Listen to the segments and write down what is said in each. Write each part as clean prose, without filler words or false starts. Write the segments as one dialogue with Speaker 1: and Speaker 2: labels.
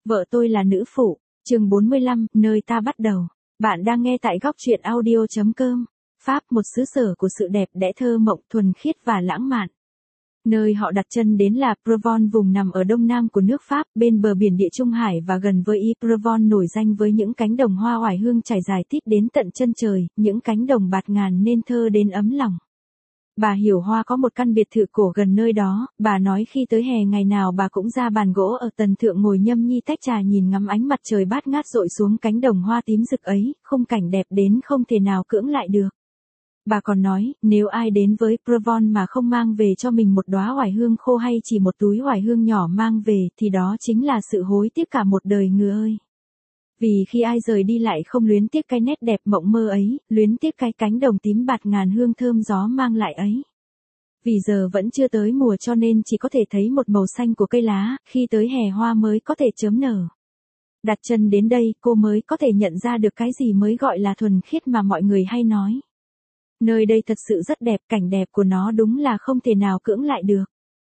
Speaker 1: Vợ tôi là nữ phụ, chương 45, nơi ta bắt đầu. Bạn đang nghe tại góc truyện audio.com. Pháp, một xứ sở của sự đẹp đẽ thơ mộng, thuần khiết và lãng mạn. Nơi họ đặt chân đến là Provence, vùng nằm ở đông nam của nước Pháp, bên bờ biển Địa Trung Hải và gần với Yves-Provence, nổi danh với những cánh đồng hoa oải hương trải dài tít đến tận chân trời, những cánh đồng bạt ngàn nên thơ đến ấm lòng. Bà Hiểu Hoa có một căn biệt thự cổ gần nơi đó, bà nói khi tới hè ngày nào bà cũng ra bàn gỗ ở tầng thượng ngồi nhâm nhi tách trà nhìn ngắm ánh mặt trời bát ngát rọi xuống cánh đồng hoa tím rực ấy, khung cảnh đẹp đến không thể nào cưỡng lại được. Bà còn nói, nếu ai đến với Provence mà không mang về cho mình một đóa oải hương khô hay chỉ một túi oải hương nhỏ mang về, thì đó chính là sự hối tiếc cả một đời người ơi. Vì khi ai rời đi lại không luyến tiếc cái nét đẹp mộng mơ ấy, luyến tiếc cái cánh đồng tím bạt ngàn hương thơm gió mang lại ấy. Vì giờ vẫn chưa tới mùa cho nên chỉ có thể thấy một màu xanh của cây lá, khi tới hè hoa mới có thể chớm nở. Đặt chân đến đây, cô mới có thể nhận ra được cái gì mới gọi là thuần khiết mà mọi người hay nói. Nơi đây thật sự rất đẹp, cảnh đẹp của nó đúng là không thể nào cưỡng lại được.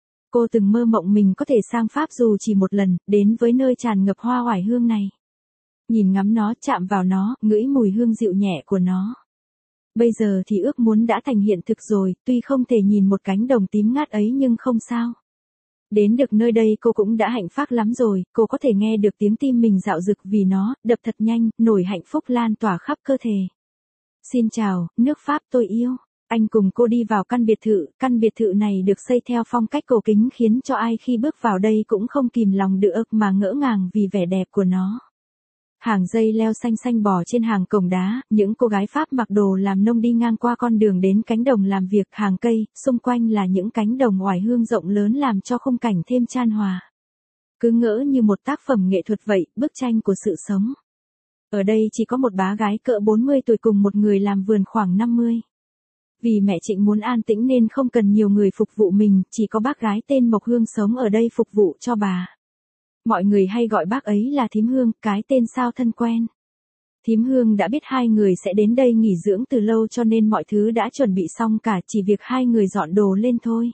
Speaker 1: Cô từng mơ mộng mình có thể sang Pháp dù chỉ một lần, đến với nơi tràn ngập hoa oải hương này. Nhìn ngắm nó, chạm vào nó, ngửi mùi hương dịu nhẹ của nó. Bây giờ thì ước muốn đã thành hiện thực rồi, tuy không thể nhìn một cánh đồng tím ngát ấy nhưng không sao. Đến được nơi đây cô cũng đã hạnh phúc lắm rồi, cô có thể nghe được tiếng tim mình dạo dực vì nó, đập thật nhanh, nổi hạnh phúc lan tỏa khắp cơ thể. Xin chào, nước Pháp tôi yêu. Anh cùng cô đi vào căn biệt thự này được xây theo phong cách cổ kính khiến cho ai khi bước vào đây cũng không kìm lòng được mà ngỡ ngàng vì vẻ đẹp của nó. Hàng dây leo xanh xanh bò trên hàng cổng đá, những cô gái Pháp mặc đồ làm nông đi ngang qua con đường đến cánh đồng làm việc, hàng cây, xung quanh là những cánh đồng oải hương rộng lớn làm cho khung cảnh thêm chan hòa. Cứ ngỡ như một tác phẩm nghệ thuật vậy, bức tranh của sự sống. Ở đây chỉ có một bá gái cỡ 40 tuổi cùng một người làm vườn khoảng 50. Vì mẹ Trịnh muốn an tĩnh nên không cần nhiều người phục vụ mình, chỉ có bác gái tên Mộc Hương sống ở đây phục vụ cho bà. Mọi người hay gọi bác ấy là Thím Hương, cái tên sao thân quen. Thím Hương đã biết hai người sẽ đến đây nghỉ dưỡng từ lâu cho nên mọi thứ đã chuẩn bị xong cả, chỉ việc hai người dọn đồ lên thôi.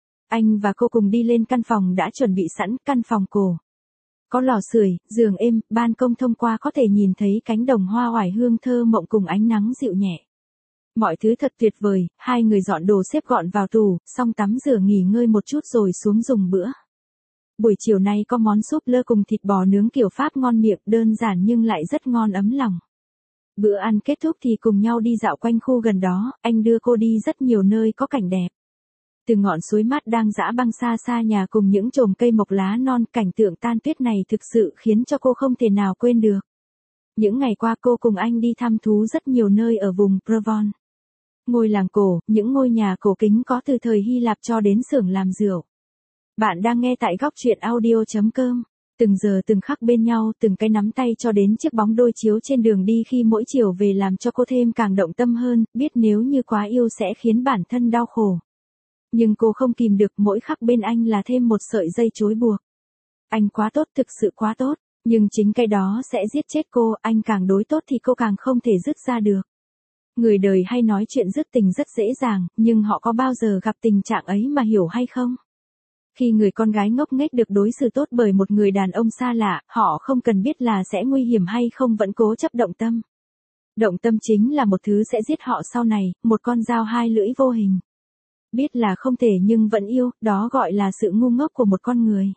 Speaker 1: Anh và cô cùng đi lên căn phòng đã chuẩn bị sẵn, căn phòng cổ. Có lò sưởi, giường êm, ban công thông qua có thể nhìn thấy cánh đồng hoa oải hương thơ mộng cùng ánh nắng dịu nhẹ. Mọi thứ thật tuyệt vời, hai người dọn đồ xếp gọn vào tủ, xong tắm rửa nghỉ ngơi một chút rồi xuống dùng bữa. Buổi chiều nay có món súp lơ cùng thịt bò nướng kiểu Pháp ngon miệng, đơn giản nhưng lại rất ngon ấm lòng. Bữa ăn kết thúc thì cùng nhau đi dạo quanh khu gần đó, anh đưa cô đi rất nhiều nơi có cảnh đẹp. Từ ngọn suối mát đang dã băng xa xa nhà cùng những chòm cây mọc lá non, cảnh tượng tan tuyết này thực sự khiến cho cô không thể nào quên được. Những ngày qua cô cùng anh đi thăm thú rất nhiều nơi ở vùng Provence. Ngôi làng cổ, những ngôi nhà cổ kính có từ thời Hy Lạp cho đến xưởng làm rượu. Bạn đang nghe tại góc truyện audio.com. Từng giờ từng khắc bên nhau, từng cái nắm tay cho đến chiếc bóng đôi chiếu trên đường đi khi mỗi chiều về làm cho cô thêm càng động tâm hơn, biết nếu như quá yêu sẽ khiến bản thân đau khổ. Nhưng cô không kìm được, mỗi khắc bên anh là thêm một sợi dây rối buộc. Anh quá tốt, thực sự quá tốt, nhưng chính cái đó sẽ giết chết cô, anh càng đối tốt thì cô càng không thể dứt ra được. Người đời hay nói chuyện dứt tình rất dễ dàng, nhưng họ có bao giờ gặp tình trạng ấy mà hiểu hay không? Khi người con gái ngốc nghếch được đối xử tốt bởi một người đàn ông xa lạ, họ không cần biết là sẽ nguy hiểm hay không vẫn cố chấp động tâm. Động tâm chính là một thứ sẽ giết họ sau này, một con dao hai lưỡi vô hình. Biết là không thể nhưng vẫn yêu, đó gọi là sự ngu ngốc của một con người.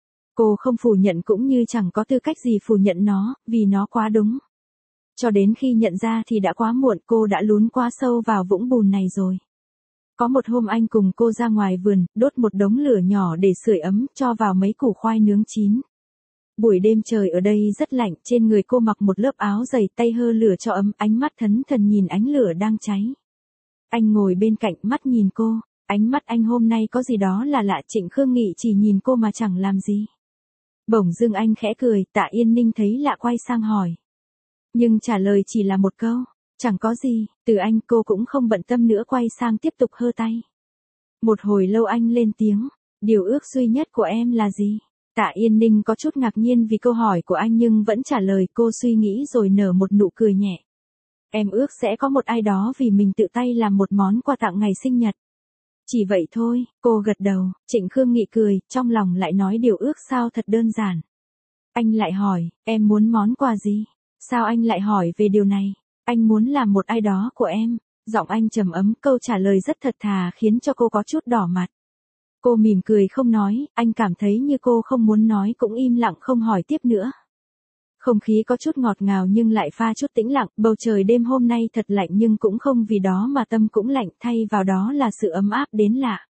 Speaker 1: Cô không phủ nhận cũng như chẳng có tư cách gì phủ nhận nó, vì nó quá đúng. Cho đến khi nhận ra thì đã quá muộn, cô đã lún quá sâu vào vũng bùn này rồi. Có một hôm anh cùng cô ra ngoài vườn, đốt một đống lửa nhỏ để sưởi ấm, cho vào mấy củ khoai nướng chín. Buổi đêm trời ở đây rất lạnh, trên người cô mặc một lớp áo dày, tay hơ lửa cho ấm, ánh mắt thẫn thờ nhìn ánh lửa đang cháy. Anh ngồi bên cạnh, mắt nhìn cô, ánh mắt anh hôm nay có gì đó là lạ. Trịnh Khương Nghị chỉ nhìn cô mà chẳng làm gì. Bỗng dưng anh khẽ cười, Tạ Yên Ninh thấy lạ quay sang hỏi. Nhưng trả lời chỉ là một câu, chẳng có gì, từ anh cô cũng không bận tâm nữa quay sang tiếp tục hơ tay. Một hồi lâu anh lên tiếng, điều ước duy nhất của em là gì? Tạ Yên Ninh có chút ngạc nhiên vì câu hỏi của anh nhưng vẫn trả lời. Cô suy nghĩ rồi nở một nụ cười nhẹ. Em ước sẽ có một ai đó vì mình tự tay làm một món quà tặng ngày sinh nhật. Chỉ vậy thôi, cô gật đầu. Trịnh Khương Nghị cười, trong lòng lại nói điều ước sao thật đơn giản. Anh lại hỏi, em muốn món quà gì? Sao anh lại hỏi về điều này? Anh muốn làm một ai đó của em. Giọng anh trầm ấm, câu trả lời rất thật thà khiến cho cô có chút đỏ mặt. Cô mỉm cười không nói, anh cảm thấy như cô không muốn nói cũng im lặng không hỏi tiếp nữa. Không khí có chút ngọt ngào nhưng lại pha chút tĩnh lặng, bầu trời đêm hôm nay thật lạnh nhưng cũng không vì đó mà tâm cũng lạnh, thay vào đó là sự ấm áp đến lạ.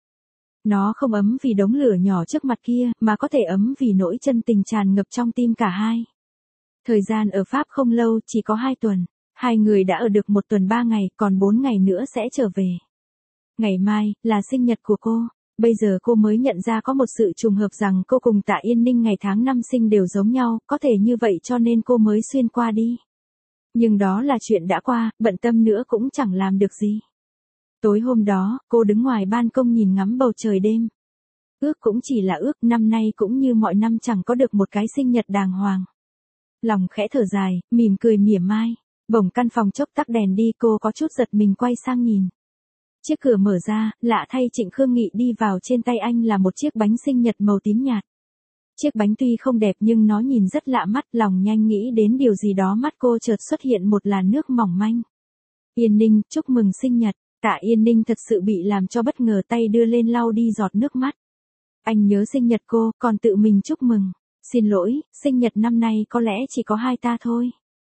Speaker 1: Nó không ấm vì đống lửa nhỏ trước mặt kia, mà có thể ấm vì nỗi chân tình tràn ngập trong tim cả hai. Thời gian ở Pháp không lâu, chỉ có 2 tuần. Hai người đã ở được 1 tuần 3 ngày, còn 4 ngày nữa sẽ trở về. Ngày mai, là sinh nhật của cô. Bây giờ cô mới nhận ra có một sự trùng hợp rằng cô cùng Tạ Yên Ninh ngày tháng năm sinh đều giống nhau, có thể như vậy cho nên cô mới xuyên qua đi. Nhưng đó là chuyện đã qua, bận tâm nữa cũng chẳng làm được gì. Tối hôm đó, cô đứng ngoài ban công nhìn ngắm bầu trời đêm. Ước cũng chỉ là ước, năm nay cũng như mọi năm chẳng có được một cái sinh nhật đàng hoàng. Lòng khẽ thở dài, mỉm cười mỉa mai. Bỗng căn phòng chốc tắt đèn đi, cô có chút giật mình quay sang nhìn. Chiếc cửa mở ra, lạ thay Trịnh Khương Nghị đi vào, trên tay anh là một chiếc bánh sinh nhật màu tím nhạt. Chiếc bánh tuy không đẹp nhưng nó nhìn rất lạ mắt, lòng nhanh nghĩ đến điều gì đó, mắt cô chợt xuất hiện một làn nước mỏng manh. Yên Ninh, chúc mừng sinh nhật. Tạ Yên Ninh thật sự bị làm cho bất ngờ, tay đưa lên lau đi giọt nước mắt. Anh nhớ sinh nhật cô, còn tự mình chúc mừng. Xin lỗi, sinh nhật năm nay có lẽ chỉ có hai ta thôi.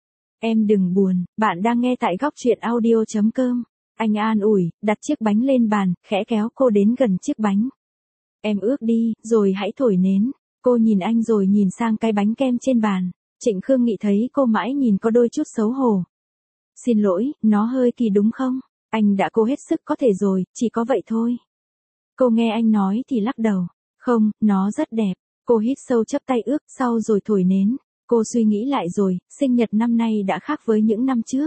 Speaker 1: Em đừng buồn, bạn đang nghe tại góc truyện audio.com. Anh an ủi, đặt chiếc bánh lên bàn, khẽ kéo cô đến gần chiếc bánh. Em ước đi, rồi hãy thổi nến. Cô nhìn anh rồi nhìn sang cái bánh kem trên bàn. Trịnh Khương Nghị thấy cô mãi nhìn có đôi chút xấu hổ. Xin lỗi, nó hơi kỳ đúng không? Anh đã cố hết sức có thể rồi, chỉ có vậy thôi. Cô nghe anh nói thì lắc đầu. Không, nó rất đẹp. Cô hít sâu chắp tay ước sau rồi thổi nến. Cô suy nghĩ lại rồi, sinh nhật năm nay đã khác với những năm trước.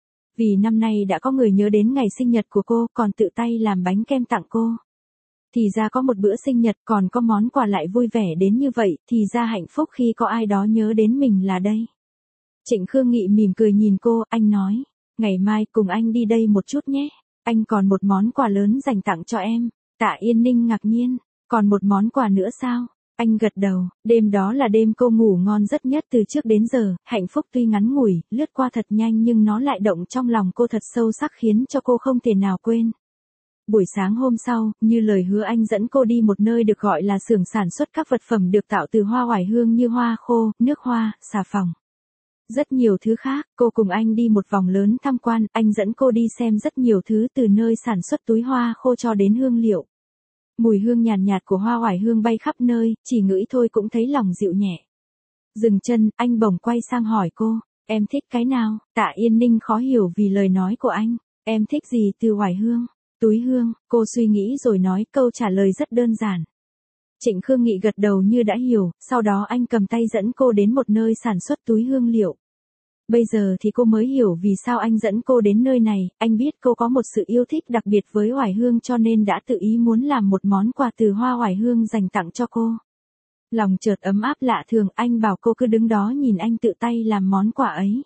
Speaker 1: Vì năm nay đã có người nhớ đến ngày sinh nhật của cô, còn tự tay làm bánh kem tặng cô. Thì ra có một bữa sinh nhật còn có món quà lại vui vẻ đến như vậy, thì ra hạnh phúc khi có ai đó nhớ đến mình là đây. Trịnh Khương Nghị mỉm cười nhìn cô, anh nói, ngày mai cùng anh đi đây một chút nhé. Anh còn một món quà lớn dành tặng cho em. Tạ Yên Ninh ngạc nhiên, còn một món quà nữa sao? Anh gật đầu, đêm đó là đêm cô ngủ ngon giấc nhất từ trước đến giờ, hạnh phúc tuy ngắn ngủi, lướt qua thật nhanh nhưng nó lại động trong lòng cô thật sâu sắc khiến cho cô không thể nào quên. Buổi sáng hôm sau, như lời hứa anh dẫn cô đi một nơi được gọi là xưởng sản xuất các vật phẩm được tạo từ hoa oải hương như hoa khô, nước hoa, xà phòng. Rất nhiều thứ khác, cô cùng anh đi một vòng lớn tham quan, anh dẫn cô đi xem rất nhiều thứ từ nơi sản xuất túi hoa khô cho đến hương liệu. Mùi hương nhàn nhạt của hoa oải hương bay khắp nơi, chỉ ngửi thôi cũng thấy lòng dịu nhẹ. Dừng chân, anh bỗng quay sang hỏi cô, em thích cái nào? Tạ Yên Ninh khó hiểu vì lời nói của anh, em thích gì từ oải hương? Túi hương, cô suy nghĩ rồi nói, câu trả lời rất đơn giản. Trịnh Khương Nghị gật đầu như đã hiểu, sau đó anh cầm tay dẫn cô đến một nơi sản xuất túi hương liệu. Bây giờ thì cô mới hiểu vì sao anh dẫn cô đến nơi này, anh biết cô có một sự yêu thích đặc biệt với oải hương cho nên đã tự ý muốn làm một món quà từ hoa oải hương dành tặng cho cô. Lòng chợt ấm áp lạ thường, anh bảo cô cứ đứng đó nhìn anh tự tay làm món quà ấy.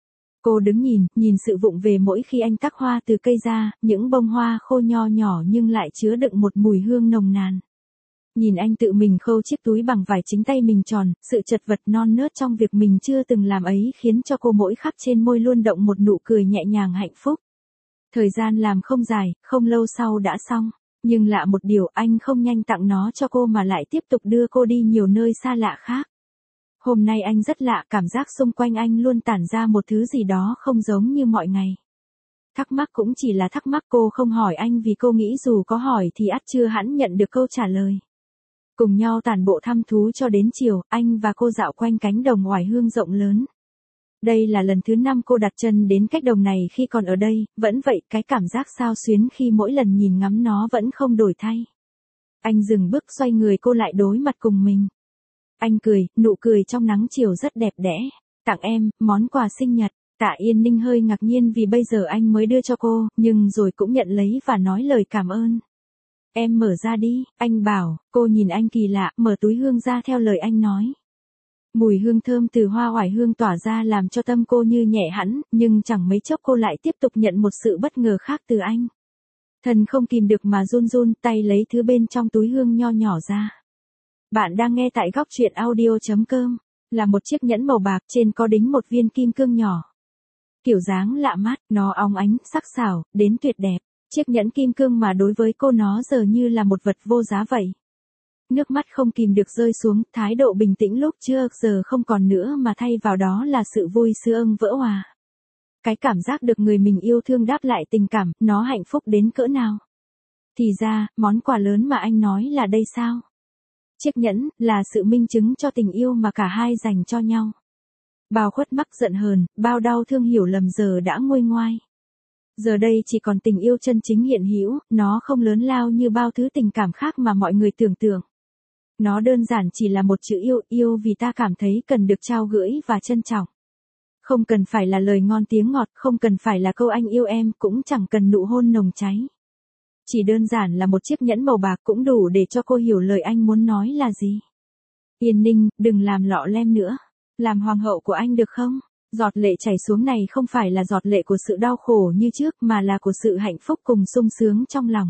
Speaker 1: Cô đứng nhìn sự vụng về mỗi khi anh tắc hoa từ cây ra, những bông hoa khô nho nhỏ nhưng lại chứa đựng một mùi hương nồng nàn. Nhìn anh tự mình khâu chiếc túi bằng vải chính tay mình tròn, sự chật vật non nớt trong việc mình chưa từng làm ấy khiến cho cô mỗi khắc trên môi luôn động một nụ cười nhẹ nhàng hạnh phúc. Thời gian làm không dài, không lâu sau đã xong, nhưng lạ một điều anh không nhanh tặng nó cho cô mà lại tiếp tục đưa cô đi nhiều nơi xa lạ khác. Hôm nay anh rất lạ, cảm giác xung quanh anh luôn tản ra một thứ gì đó không giống như mọi ngày. Thắc mắc cũng chỉ là thắc mắc, cô không hỏi anh vì cô nghĩ dù có hỏi thì ắt chưa hẳn nhận được câu trả lời. Cùng nhau tản bộ thăm thú cho đến chiều, anh và cô dạo quanh cánh đồng oải hương rộng lớn. Đây là lần thứ 5 cô đặt chân đến cánh đồng này khi còn ở đây, vẫn vậy, cái cảm giác xao xuyến khi mỗi lần nhìn ngắm nó vẫn không đổi thay. Anh dừng bước xoay người cô lại đối mặt cùng mình. Anh cười, nụ cười trong nắng chiều rất đẹp đẽ. Tặng em, món quà sinh nhật. Tạ Yên Ninh hơi ngạc nhiên vì bây giờ anh mới đưa cho cô, nhưng rồi cũng nhận lấy và nói lời cảm ơn. Em mở ra đi, anh bảo, cô nhìn anh kỳ lạ, mở túi hương ra theo lời anh nói. Mùi hương thơm từ hoa oải hương tỏa ra làm cho tâm cô như nhẹ hẳn, nhưng chẳng mấy chốc cô lại tiếp tục nhận một sự bất ngờ khác từ anh. Thân không kìm được mà run run, tay lấy thứ bên trong túi hương nho nhỏ ra. Bạn đang nghe tại góc truyện audio.com. Là một chiếc nhẫn màu bạc, trên có đính một viên kim cương nhỏ. Kiểu dáng lạ mắt, nó óng ánh, sắc sảo, đến tuyệt đẹp. Chiếc nhẫn kim cương mà đối với cô nó giờ như là một vật vô giá vậy. Nước mắt không kìm được rơi xuống, thái độ bình tĩnh lúc trước giờ không còn nữa mà thay vào đó là sự vui sướng vỡ hòa. Cái cảm giác được người mình yêu thương đáp lại tình cảm, nó hạnh phúc đến cỡ nào. Thì ra, món quà lớn mà anh nói là đây sao? Chiếc nhẫn, là sự minh chứng cho tình yêu mà cả hai dành cho nhau. Bao khuất mắc giận hờn, bao đau thương hiểu lầm giờ đã nguôi ngoai. Giờ đây chỉ còn tình yêu chân chính hiện hữu, nó không lớn lao như bao thứ tình cảm khác mà mọi người tưởng tượng. Nó đơn giản chỉ là một chữ yêu, yêu vì ta cảm thấy cần được trao gửi và trân trọng. Không cần phải là lời ngon tiếng ngọt, không cần phải là câu anh yêu em, cũng chẳng cần nụ hôn nồng cháy. Chỉ đơn giản là một chiếc nhẫn màu bạc cũng đủ để cho cô hiểu lời anh muốn nói là gì. Yên Ninh, đừng làm lọ lem nữa. Làm hoàng hậu của anh được không? Giọt lệ chảy xuống này không phải là giọt lệ của sự đau khổ như trước mà là của sự hạnh phúc cùng sung sướng trong lòng.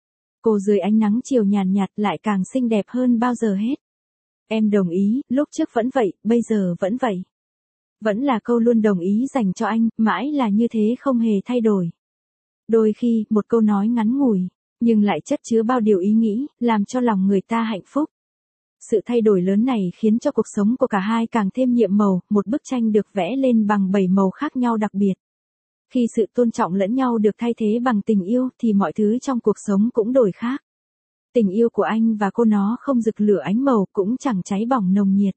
Speaker 1: Cô dưới ánh nắng chiều nhàn nhạt lại càng xinh đẹp hơn bao giờ hết. Em đồng ý, lúc trước vẫn vậy, bây giờ vẫn vậy. Vẫn là câu luôn đồng ý dành cho anh, mãi là như thế không hề thay đổi. Đôi khi, một câu nói ngắn ngủi, nhưng lại chất chứa bao điều ý nghĩ, làm cho lòng người ta hạnh phúc. Sự thay đổi lớn này khiến cho cuộc sống của cả hai càng thêm nhiệm màu, một bức tranh được vẽ lên bằng 7 màu khác nhau đặc biệt. Khi sự tôn trọng lẫn nhau được thay thế bằng tình yêu thì mọi thứ trong cuộc sống cũng đổi khác. Tình yêu của anh và cô nó không rực lửa ánh màu cũng chẳng cháy bỏng nồng nhiệt.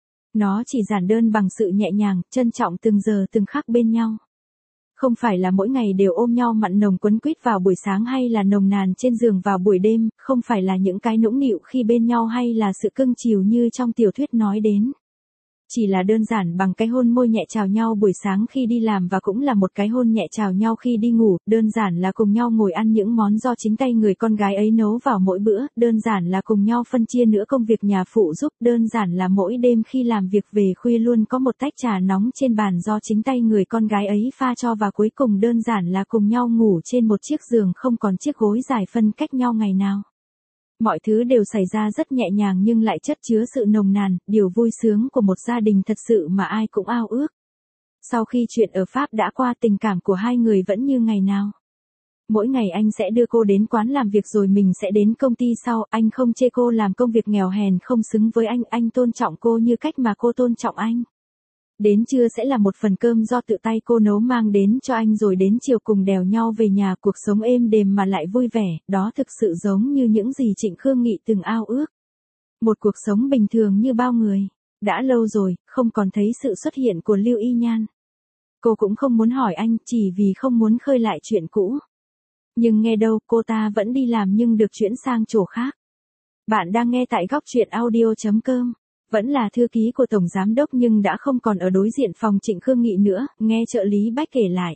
Speaker 1: Nó chỉ giản đơn bằng sự nhẹ nhàng, trân trọng từng giờ từng khắc bên nhau. Không phải là mỗi ngày đều ôm nhau mặn nồng quấn quýt vào buổi sáng hay là nồng nàn trên giường vào buổi đêm, không phải là những cái nũng nịu khi bên nhau hay là sự cưng chiều như trong tiểu thuyết nói đến. Chỉ là đơn giản bằng cái hôn môi nhẹ chào nhau buổi sáng khi đi làm và cũng là một cái hôn nhẹ chào nhau khi đi ngủ, đơn giản là cùng nhau ngồi ăn những món do chính tay người con gái ấy nấu vào mỗi bữa, đơn giản là cùng nhau phân chia nữa công việc nhà phụ giúp, đơn giản là mỗi đêm khi làm việc về khuya luôn có một tách trà nóng trên bàn do chính tay người con gái ấy pha cho và cuối cùng đơn giản là cùng nhau ngủ trên một chiếc giường không còn chiếc gối dài phân cách nhau ngày nào. Mọi thứ đều xảy ra rất nhẹ nhàng nhưng lại chất chứa sự nồng nàn, điều vui sướng của một gia đình thật sự mà ai cũng ao ước. Sau khi chuyện ở Pháp đã qua tình cảm của hai người vẫn như ngày nào. Mỗi ngày anh sẽ đưa cô đến quán làm việc rồi mình sẽ đến công ty sau, anh không chê cô làm công việc nghèo hèn không xứng với anh tôn trọng cô như cách mà cô tôn trọng anh. Đến trưa sẽ là một phần cơm do tự tay cô nấu mang đến cho anh rồi đến chiều cùng đèo nhau về nhà, cuộc sống êm đềm mà lại vui vẻ, đó thực sự giống như những gì Trịnh Khương Nghị từng ao ước. Một cuộc sống bình thường như bao người. Đã lâu rồi, không còn thấy sự xuất hiện của Lưu Y Nhan. Cô cũng không muốn hỏi anh, chỉ vì không muốn khơi lại chuyện cũ. Nhưng nghe đâu, cô ta vẫn đi làm nhưng được chuyển sang chỗ khác. Bạn đang nghe tại góc truyện audio.com. Vẫn là thư ký của Tổng Giám Đốc nhưng đã không còn ở đối diện phòng Trịnh Khương Nghị nữa, nghe trợ lý Bách kể lại.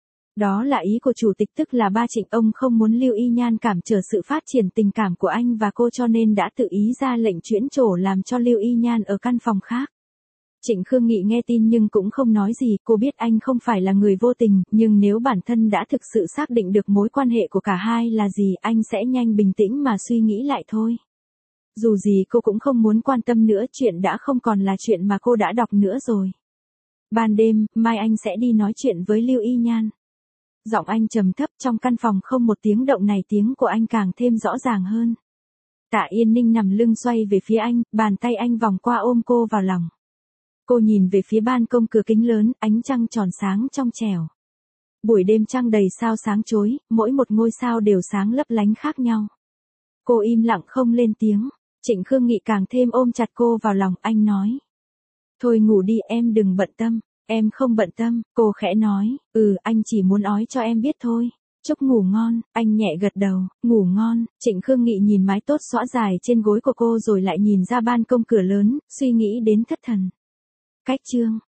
Speaker 1: Đó là ý của chủ tịch tức là ba Trịnh, ông không muốn Lưu Y Nhan cản trở sự phát triển tình cảm của anh và cô cho nên đã tự ý ra lệnh chuyển chỗ làm cho Lưu Y Nhan ở căn phòng khác. Trịnh Khương Nghị nghe tin nhưng cũng không nói gì, cô biết anh không phải là người vô tình, nhưng nếu bản thân đã thực sự xác định được mối quan hệ của cả hai là gì, anh sẽ nhanh bình tĩnh mà suy nghĩ lại thôi. Dù gì cô cũng không muốn quan tâm nữa, chuyện đã không còn là chuyện mà cô đã đọc nữa rồi. Ban đêm, mai anh sẽ đi nói chuyện với Lưu Y Nhan. Giọng anh trầm thấp, trong căn phòng không một tiếng động này, tiếng của anh càng thêm rõ ràng hơn. Tạ Yên Ninh nằm lưng xoay về phía anh, bàn tay anh vòng qua ôm cô vào lòng. Cô nhìn về phía ban công cửa kính lớn, ánh trăng tròn sáng trong trẻo. Buổi đêm trăng đầy sao sáng chói, mỗi một ngôi sao đều sáng lấp lánh khác nhau. Cô im lặng không lên tiếng. Trịnh Khương Nghị càng thêm ôm chặt cô vào lòng, anh nói. Thôi ngủ đi, em đừng bận tâm. Em không bận tâm, cô khẽ nói. Anh chỉ muốn nói cho em biết thôi. Chúc ngủ ngon, anh nhẹ gật đầu. Ngủ ngon. Trịnh Khương Nghị nhìn mái tóc xõa dài trên gối của cô rồi lại nhìn ra ban công cửa lớn, suy nghĩ đến thất thần. Cách chương.